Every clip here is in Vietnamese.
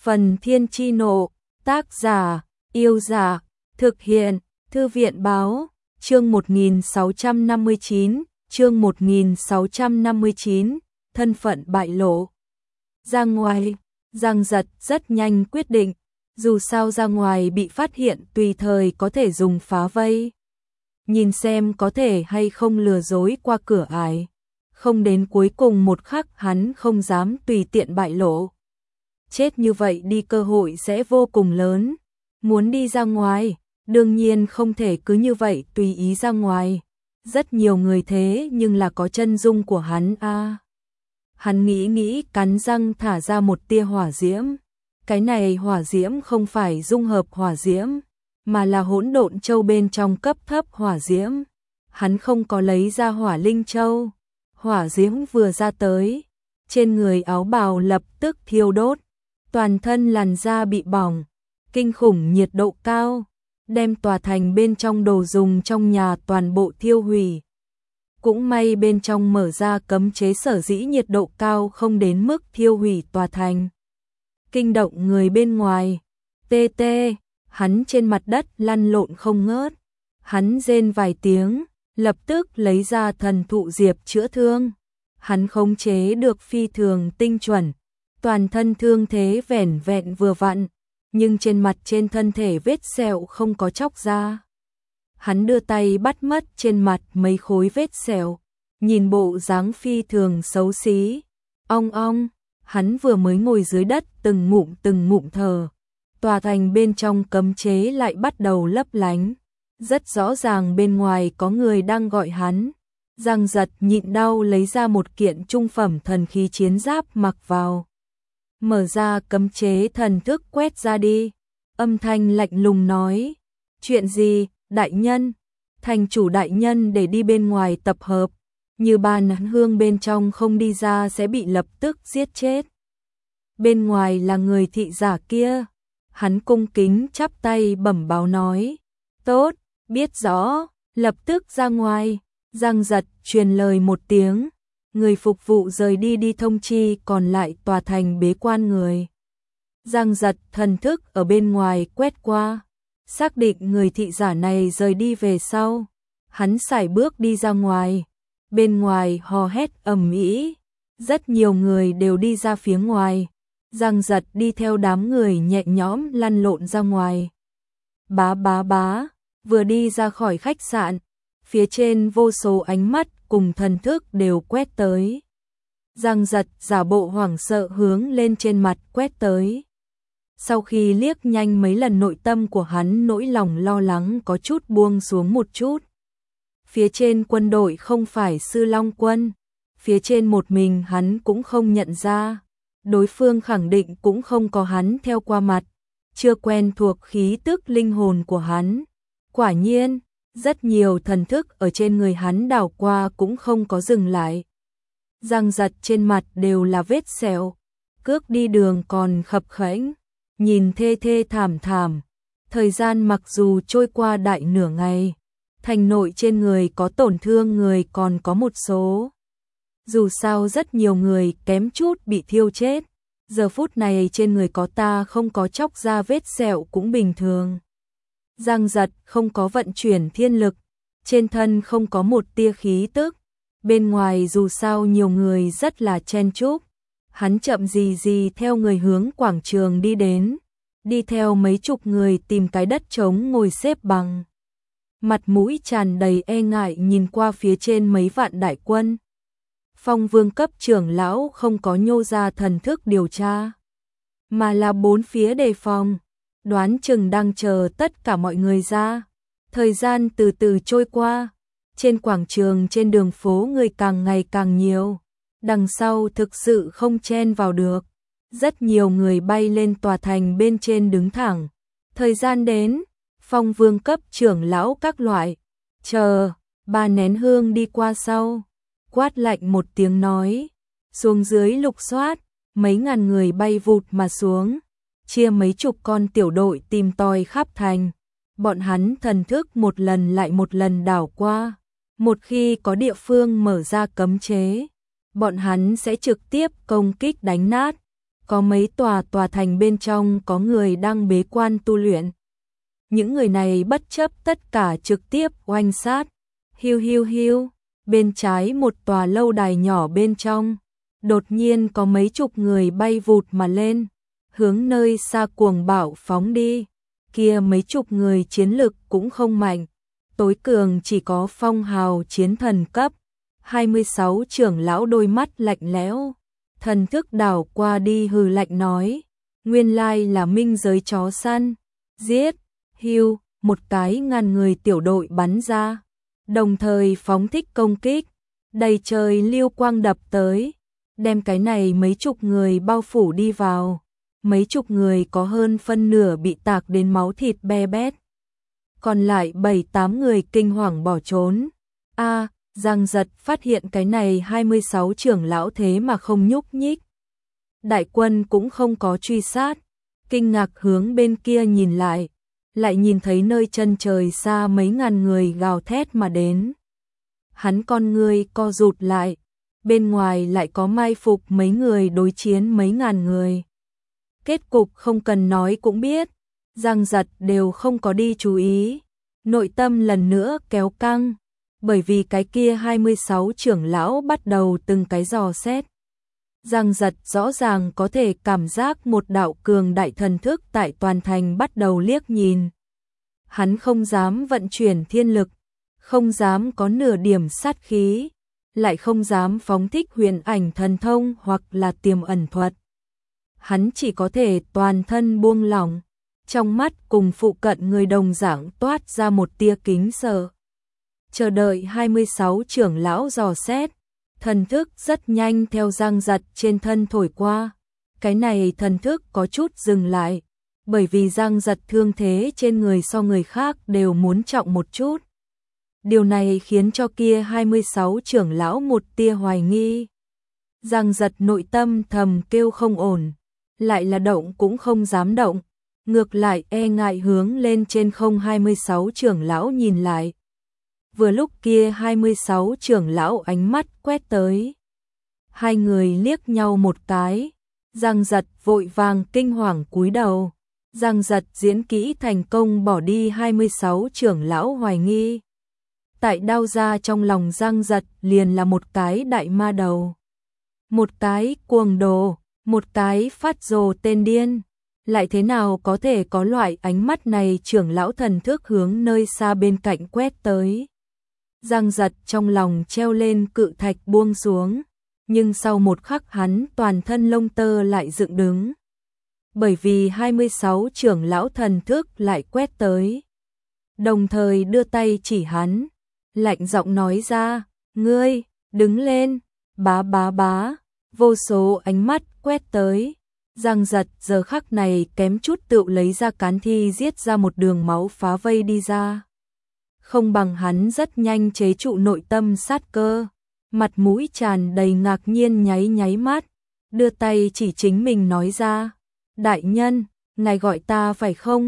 Phần Thiên Chi Nộ, tác giả, Yêu Giả, thực hiện, Thư viện Báo, chương 1659, chương 1659, thân phận bại lộ. Ra ngoài, Giang Giật rất nhanh quyết định, dù sao ra ngoài bị phát hiện tùy thời có thể dùng phá vây. Nhìn xem có thể hay không lừa dối qua cửa ải. Không đến cuối cùng một khắc hắn không dám tùy tiện bại lộ. Chết như vậy đi cơ hội sẽ vô cùng lớn. Muốn đi ra ngoài, đương nhiên không thể cứ như vậy tùy ý ra ngoài. Rất nhiều người thế nhưng là có chân dung của hắn a. Hắn nghĩ cắn răng thả ra một tia hỏa diễm. Cái này hỏa diễm không phải dung hợp hỏa diễm, mà là hỗn độn châu bên trong cấp thấp hỏa diễm. Hắn không có lấy ra hỏa linh châu. Hỏa diễm vừa ra tới, trên người áo bào lập tức thiêu đốt, toàn thân làn da bị bỏng, kinh khủng nhiệt độ cao, đem tòa thành bên trong đồ dùng trong nhà toàn bộ thiêu hủy. Cũng may bên trong mở ra cấm chế sở dĩ nhiệt độ cao không đến mức thiêu hủy tòa thành. Kinh động người bên ngoài, hắn trên mặt đất lăn lộn không ngớt, hắn rên vài tiếng, lập tức lấy ra thần thụ diệp chữa thương. Hắn khống chế được phi thường tinh chuẩn, toàn thân thương thế vẻn vẹn vừa vặn, nhưng trên mặt trên thân thể vết sẹo không có chóc ra. Hắn đưa tay bắt mất trên mặt mấy khối vết sẹo, nhìn bộ dáng phi thường xấu xí. Ong, hắn vừa mới ngồi dưới đất từng ngụm thở. Tòa thành bên trong cấm chế lại bắt đầu lấp lánh. Rất rõ ràng bên ngoài có người đang gọi hắn. Giang Giật nhịn đau lấy ra một kiện trung phẩm thần khí chiến giáp mặc vào. Mở ra cấm chế thần thức quét ra đi. Âm thanh lạnh lùng nói. Chuyện gì, đại nhân? Thành chủ đại nhân để đi bên ngoài tập hợp. Như bàn hương bên trong không đi ra sẽ bị lập tức giết chết. Bên ngoài là người thị giả kia. Hắn cung kính chắp tay bẩm báo nói. Tốt, biết rõ, lập tức ra ngoài. Giang Giật truyền lời một tiếng. Người phục vụ rời đi thông chi còn lại tòa thành bế quan người. Giang Giật thần thức ở bên ngoài quét qua. Xác định người thị giả này rời đi về sau. Hắn sải bước đi ra ngoài. Bên ngoài hò hét ầm ĩ. Rất nhiều người đều đi ra phía ngoài. Giang Giật đi theo đám người nhẹ nhõm lăn lộn ra ngoài. Bá, vừa đi ra khỏi khách sạn, phía trên vô số ánh mắt cùng thần thức đều quét tới. Giang Giật giả bộ hoảng sợ hướng lên trên mặt quét tới. Sau khi liếc nhanh mấy lần nội tâm của hắn nỗi lòng lo lắng có chút buông xuống một chút. Phía trên quân đội không phải Sư Long quân, phía trên một mình hắn cũng không nhận ra. Đối phương khẳng định cũng không có hắn theo qua mặt, chưa quen thuộc khí tức linh hồn của hắn. Quả nhiên, rất nhiều thần thức ở trên người hắn đảo qua cũng không có dừng lại. Giang Giật trên mặt đều là vết sẹo, cước đi đường còn khập khẽnh, nhìn thê thảm. Thời gian mặc dù trôi qua đại nửa ngày, thành nội trên người có tổn thương người còn có một số. Dù sao rất nhiều người kém chút bị thiêu chết, giờ phút này trên người có ta không có chóc ra vết sẹo cũng bình thường. Giang Giật không có vận chuyển thiên lực, trên thân không có một tia khí tức, bên ngoài dù sao nhiều người rất là chen chúc. Hắn chậm gì theo người hướng quảng trường đi đến, đi theo mấy chục người tìm cái đất trống ngồi xếp bằng. Mặt mũi tràn đầy e ngại nhìn qua phía trên mấy vạn đại quân. Phong Vương cấp trưởng lão không có nhô ra thần thức điều tra, mà là bốn phía đề phòng, đoán chừng đang chờ tất cả mọi người ra. Thời gian từ từ trôi qua, trên quảng trường trên đường phố người càng ngày càng nhiều, đằng sau thực sự không chen vào được. Rất nhiều người bay lên tòa thành bên trên đứng thẳng. Thời gian đến, Phong Vương cấp trưởng lão các loại, chờ, 3 nén hương đi qua sau. Quát lạnh một tiếng nói, xuống dưới lục soát, mấy ngàn người bay vụt mà xuống, chia mấy chục con tiểu đội tìm tòi khắp thành. Bọn hắn thần thức một lần lại một lần đảo qua, một khi có địa phương mở ra cấm chế, bọn hắn sẽ trực tiếp công kích đánh nát. có mấy tòa thành bên trong có người đang bế quan tu luyện. Những người này bất chấp tất cả trực tiếp oanh sát. Hiu hiu hiu, bên trái một tòa lâu đài nhỏ bên trong, đột nhiên có mấy chục người bay vụt mà lên, hướng nơi xa cuồng bạo phóng đi. Kia mấy chục người chiến lực cũng không mạnh, tối cường chỉ có phong hào chiến thần cấp. 26 trưởng lão đôi mắt lạnh lẽo, thần thức đảo qua đi hừ lạnh nói, nguyên lai là minh giới chó săn, giết. Hiu, một cái ngàn người tiểu đội bắn ra, đồng thời phóng thích công kích, đầy trời lưu quang đập tới, đem cái này mấy chục người bao phủ đi vào. Mấy chục người có hơn phân nửa bị tạc đến máu thịt be bét. Còn lại 7-8 người kinh hoàng bỏ trốn. Giang Giật phát hiện cái này 26 trưởng lão thế mà không nhúc nhích. Đại quân cũng không có truy sát, kinh ngạc hướng bên kia nhìn lại nhìn thấy nơi chân trời xa mấy ngàn người gào thét mà đến. Hắn con người co rụt lại, bên ngoài lại có mai phục mấy người đối chiến mấy ngàn người. Kết cục không cần nói cũng biết, Giang Giật đều không có đi chú ý, nội tâm lần nữa kéo căng, bởi vì cái kia 26 trưởng lão bắt đầu từng cái dò xét. Giang Giật rõ ràng có thể cảm giác một đạo cường đại thần thức tại toàn thành bắt đầu liếc nhìn. Hắn không dám vận chuyển thiên lực, không dám có nửa điểm sát khí, lại không dám phóng thích huyền ảnh thần thông hoặc là tiềm ẩn thuật. Hắn chỉ có thể toàn thân buông lỏng, trong mắt cùng phụ cận người đồng dạng toát ra một tia kính sợ. Chờ đợi 26 trưởng lão dò xét, thần thức rất nhanh theo Giang Giật trên thân thổi qua. Cái này thần thức có chút dừng lại, bởi vì Giang Giật thương thế trên người so người khác đều muốn trọng một chút. Điều này khiến cho kia 26 trưởng lão một tia hoài nghi. Giang Giật nội tâm thầm kêu không ổn, lại là động cũng không dám động, ngược lại e ngại hướng lên trên không 26 trưởng lão nhìn lại. Vừa lúc kia 26 trưởng lão ánh mắt quét tới. Hai người liếc nhau một cái, Giang Giật vội vàng kinh hoàng cúi đầu. Giang Giật diễn kỹ thành công bỏ đi 26 trưởng lão hoài nghi. Tại đao ra trong lòng Giang Giật liền là một cái đại ma đầu, một cái cuồng đồ, một cái phát rồ tên điên. Lại thế nào có thể có loại ánh mắt này? Trưởng lão thần thức hướng nơi xa bên cạnh quét tới. Giang Giật trong lòng treo lên cự thạch buông xuống, nhưng sau một khắc hắn toàn thân lông tơ lại dựng đứng. Bởi vì 26 trưởng lão thần thức lại quét tới, đồng thời đưa tay chỉ hắn, lạnh giọng nói ra, ngươi, đứng lên, bá bá bá, vô số ánh mắt quét tới. Giang Giật giờ khắc này kém chút tự lấy ra cán thi giết ra một đường máu phá vây đi ra. Không bằng hắn rất nhanh chế trụ nội tâm sát cơ, mặt mũi tràn đầy ngạc nhiên nháy mắt, đưa tay chỉ chính mình nói ra, đại nhân, ngài gọi ta phải không?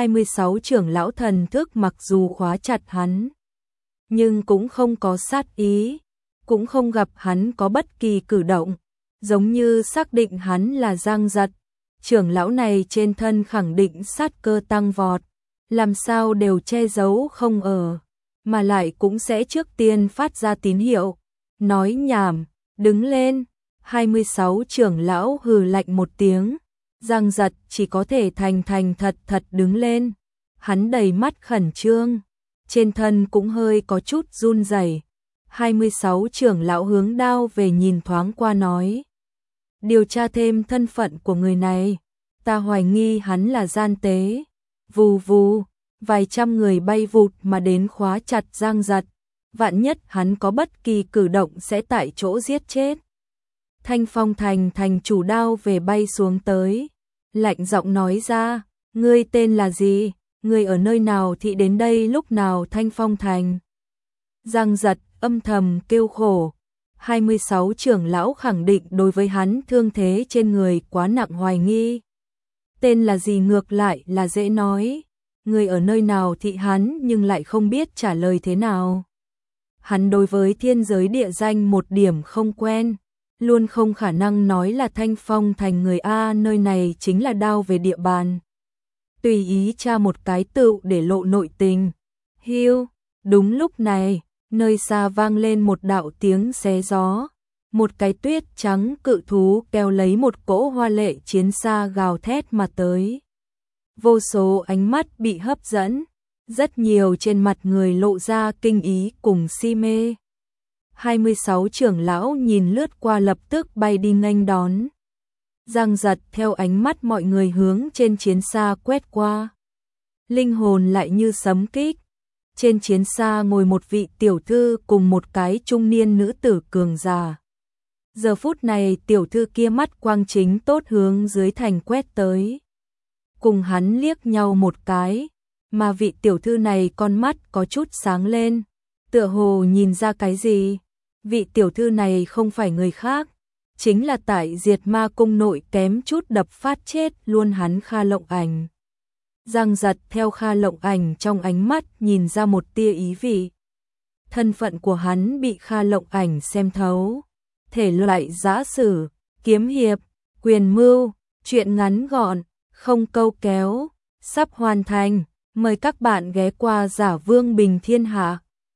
26 trưởng lão thần thức mặc dù khóa chặt hắn, nhưng cũng không có sát ý, cũng không gặp hắn có bất kỳ cử động, giống như xác định hắn là Giang Giật. Trưởng lão này trên thân khẳng định sát cơ tăng vọt, làm sao đều che giấu không ở, mà lại cũng sẽ trước tiên phát ra tín hiệu. Nói nhảm, đứng lên. 26 trưởng lão hừ lạnh một tiếng, Giang Giật chỉ có thể thành thật đứng lên. Hắn đầy mắt khẩn trương, trên thân cũng hơi có chút run rẩy. 26 trưởng lão hướng đao về nhìn thoáng qua nói, điều tra thêm thân phận của người này, ta hoài nghi hắn là gian tế. Vù vù, vài trăm người bay vụt mà đến khóa chặt Giang Giật, vạn nhất hắn có bất kỳ cử động sẽ tại chỗ giết chết. Thanh Phong thành chủ đao về bay xuống tới, lạnh giọng nói ra, ngươi tên là gì, ngươi ở nơi nào thì đến đây lúc nào Thanh Phong thành. Giang Giật âm thầm kêu khổ, 26 trưởng lão khẳng định đối với hắn thương thế trên người quá nặng hoài nghi. Tên là gì ngược lại là dễ nói, người ở nơi nào thì hắn nhưng lại không biết trả lời thế nào. Hắn đối với thiên giới địa danh một điểm không quen, luôn không khả năng nói là Thanh Phong thành người A, nơi này chính là đao về địa bàn. Tùy ý tra một cái tựu để lộ nội tình. Hiu, đúng lúc này, nơi xa vang lên một đạo tiếng xé gió. Một cái tuyết trắng cự thú kéo lấy một cỗ hoa lệ chiến xa gào thét mà tới. Vô số ánh mắt bị hấp dẫn, rất nhiều trên mặt người lộ ra kinh ý cùng si mê. 26 trưởng lão nhìn lướt qua lập tức bay đi nghênh đón. Giang giật theo ánh mắt mọi người hướng trên chiến xa quét qua. Linh hồn lại như sấm kích. Trên chiến xa ngồi một vị tiểu thư cùng một cái trung niên nữ tử cường già. Giờ phút này tiểu thư kia mắt quang chính tốt hướng dưới thành quét tới. Cùng hắn liếc nhau một cái, mà vị tiểu thư này con mắt có chút sáng lên, tựa hồ nhìn ra cái gì. Vị tiểu thư này không phải người khác, chính là tại Diệt Ma Cung nội kém chút đập phát chết luôn hắn Kha Lộng Ảnh. Giang giật theo Kha Lộng Ảnh trong ánh mắt nhìn ra một tia ý vị. Thân phận của hắn bị Kha Lộng Ảnh xem thấu. Thể loại giã sử, kiếm hiệp, quyền mưu, truyện ngắn gọn, không câu kéo, sắp hoàn thành. Mời các bạn ghé qua Giả Vương Bình Thiên Hạ.